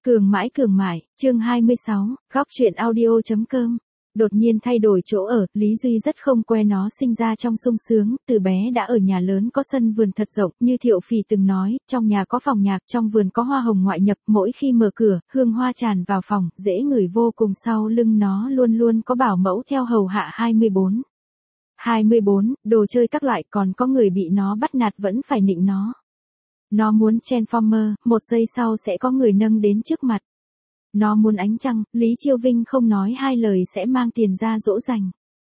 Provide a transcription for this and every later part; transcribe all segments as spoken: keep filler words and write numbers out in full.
Cường mãi cường mại, chương hai mươi sáu, góc truyện audio.com. Đột nhiên thay đổi chỗ ở, Lý Duy rất không quen nó sinh ra trong sung sướng, từ bé đã ở nhà lớn có sân vườn thật rộng, như Thiệu Phỉ từng nói, trong nhà có phòng nhạc, trong vườn có hoa hồng ngoại nhập, mỗi khi mở cửa, hương hoa tràn vào phòng, dễ ngửi vô cùng, sau lưng nó luôn luôn có bảo mẫu theo hầu hạ hai mươi bốn. hai mươi bốn, đồ chơi các loại, còn có người bị nó bắt nạt vẫn phải nịnh nó. Nó muốn Transformer, một giây sau sẽ có người nâng đến trước mặt. Nó muốn ánh trăng, Lý Chiêu Vinh không nói hai lời sẽ mang tiền ra dỗ dành.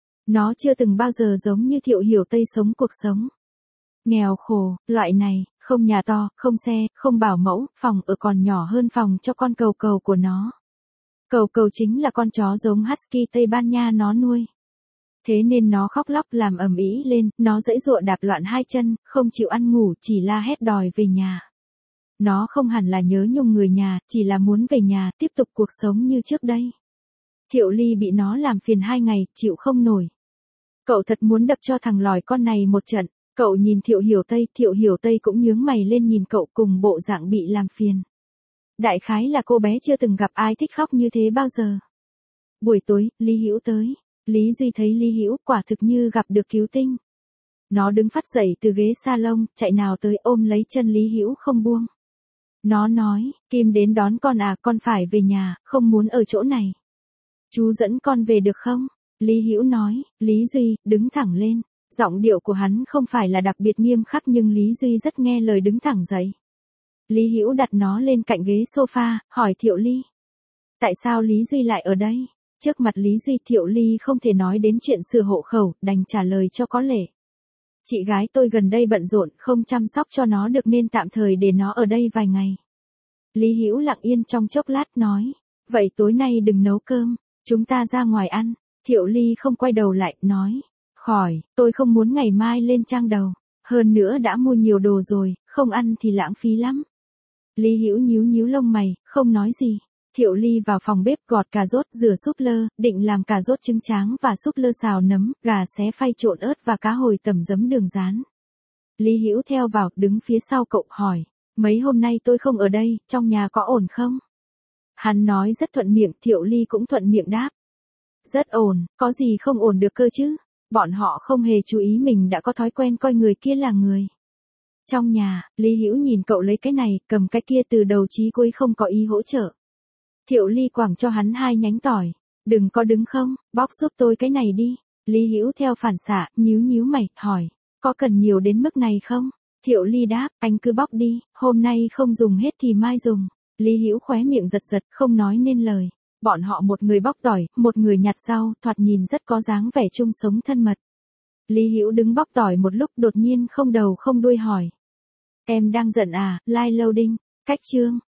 Nó chưa từng bao giờ giống như Thiệu Hiểu Tây sống cuộc sống nghèo khổ, loại này, không nhà to, không xe, không bảo mẫu, phòng ở còn nhỏ hơn phòng cho con cầu cầu của nó. Cầu cầu chính là con chó giống Husky Tây Ban Nha nó nuôi. Thế nên nó khóc lóc làm ầm ĩ lên, nó giãy giụa đạp loạn hai chân, không chịu ăn ngủ, chỉ la hét đòi về nhà. Nó không hẳn là nhớ nhung người nhà, chỉ là muốn về nhà, tiếp tục cuộc sống như trước đây. Thiệu Ly bị nó làm phiền hai ngày, chịu không nổi. Cậu thật muốn đập cho thằng lòi con này một trận. Cậu nhìn Thiệu Hiểu Tây, Thiệu Hiểu Tây cũng nhướng mày lên nhìn cậu cùng bộ dạng bị làm phiền. Đại khái là cô bé chưa từng gặp ai thích khóc như thế bao giờ. Buổi tối, Lý Hữu tới. Lý Duy thấy Lý Hữu quả thực như gặp được cứu tinh. Nó đứng phắt dậy từ ghế salon, chạy nào tới ôm lấy chân Lý Hữu không buông. Nó nói, Kim đến đón con à, con phải về nhà, không muốn ở chỗ này. Chú dẫn con về được không? Lý Hữu nói. Lý Duy, đứng thẳng lên. Giọng điệu của hắn không phải là đặc biệt nghiêm khắc nhưng Lý Duy rất nghe lời đứng thẳng dậy. Lý Hữu đặt nó lên cạnh ghế sofa, hỏi Thiệu Ly. Tại sao Lý Duy lại ở đây? Trước mặt Lý Duy, Thiệu Ly không thể nói đến chuyện sửa hộ khẩu, đành trả lời cho có lệ. Chị gái tôi gần đây bận rộn, không chăm sóc cho nó được nên tạm thời để nó ở đây vài ngày. Lý Hữu lặng yên trong chốc lát nói. Vậy tối nay đừng nấu cơm, chúng ta ra ngoài ăn. Thiệu Ly không quay đầu lại, nói. Khỏi, tôi không muốn ngày mai lên trang đầu. Hơn nữa đã mua nhiều đồ rồi, không ăn thì lãng phí lắm. Lý Hữu nhíu nhíu lông mày, không nói gì. Thiệu Ly vào phòng bếp gọt cà rốt, rửa súp lơ, định làm cà rốt trứng tráng và súp lơ xào nấm, gà xé phay trộn ớt và cá hồi tẩm giấm đường rán. Lý Hữu theo vào, đứng phía sau cậu, hỏi. Mấy hôm nay tôi không ở đây, trong nhà có ổn không? Hắn nói rất thuận miệng, Thiệu Ly cũng thuận miệng đáp. Rất ổn, có gì không ổn được cơ chứ? Bọn họ không hề chú ý mình đã có thói quen coi người kia là người. Trong nhà, Lý Hữu nhìn cậu lấy cái này, cầm cái kia từ đầu chí cuối không có ý hỗ trợ. Thiệu Ly quẳng cho hắn hai nhánh tỏi. Đừng có đứng không, bóc giúp tôi cái này đi. Lý Hữu theo phản xạ, nhíu nhíu mày, hỏi. Có cần nhiều đến mức này không? Thiệu Ly đáp, anh cứ bóc đi, hôm nay không dùng hết thì mai dùng. Lý Hữu khóe miệng giật giật, không nói nên lời. Bọn họ một người bóc tỏi, một người nhặt rau, thoạt nhìn rất có dáng vẻ chung sống thân mật. Lý Hữu đứng bóc tỏi một lúc đột nhiên không đầu không đuôi hỏi. Em đang giận à, live loading, cách chương.